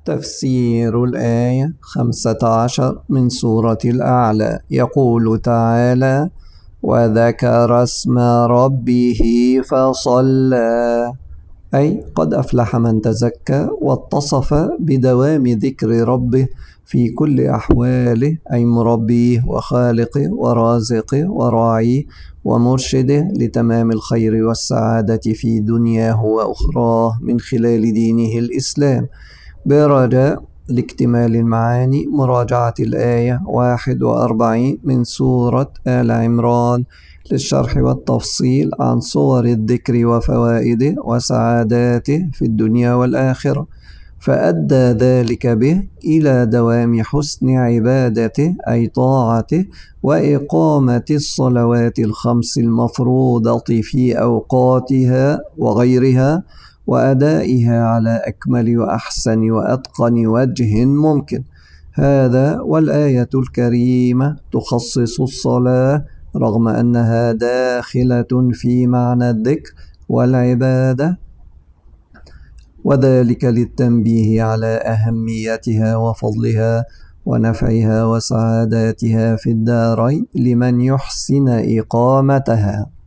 تفسير الآية 15 من سورة الأعلى. يقول تعالى: وذكر اسم ربه فصلى، أي قد أفلح من تزكى واتصف بدوام ذكر ربه في كل أحواله، أي مربيه وخالقه ورازقه وراعيه ومرشده لتمام الخير والسعادة في دنياه وأخراه من خلال دينه الإسلام. برجاء لاكتمال المعاني مراجعة الآية 41 من سورة آل عمران للشرح والتفصيل عن صور الذكر وفوائده وسعاداته في الدنيا والآخرة، فأدى ذلك به إلى دوام حسن عبادته أي طاعته، وإقامة الصلوات الخمس المفروضة في أوقاتها وغيرها، وأدائها على أكمل وأحسن وأتقن وجه ممكن. هذا والآية الكريمة تخصص الصلاة رغم أنها داخلة في معنى الذكر والعبادة، وذلك للتنبيه على أهميتها وفضلها ونفعها وسعاداتها في الدارين لمن يحسن إقامتها.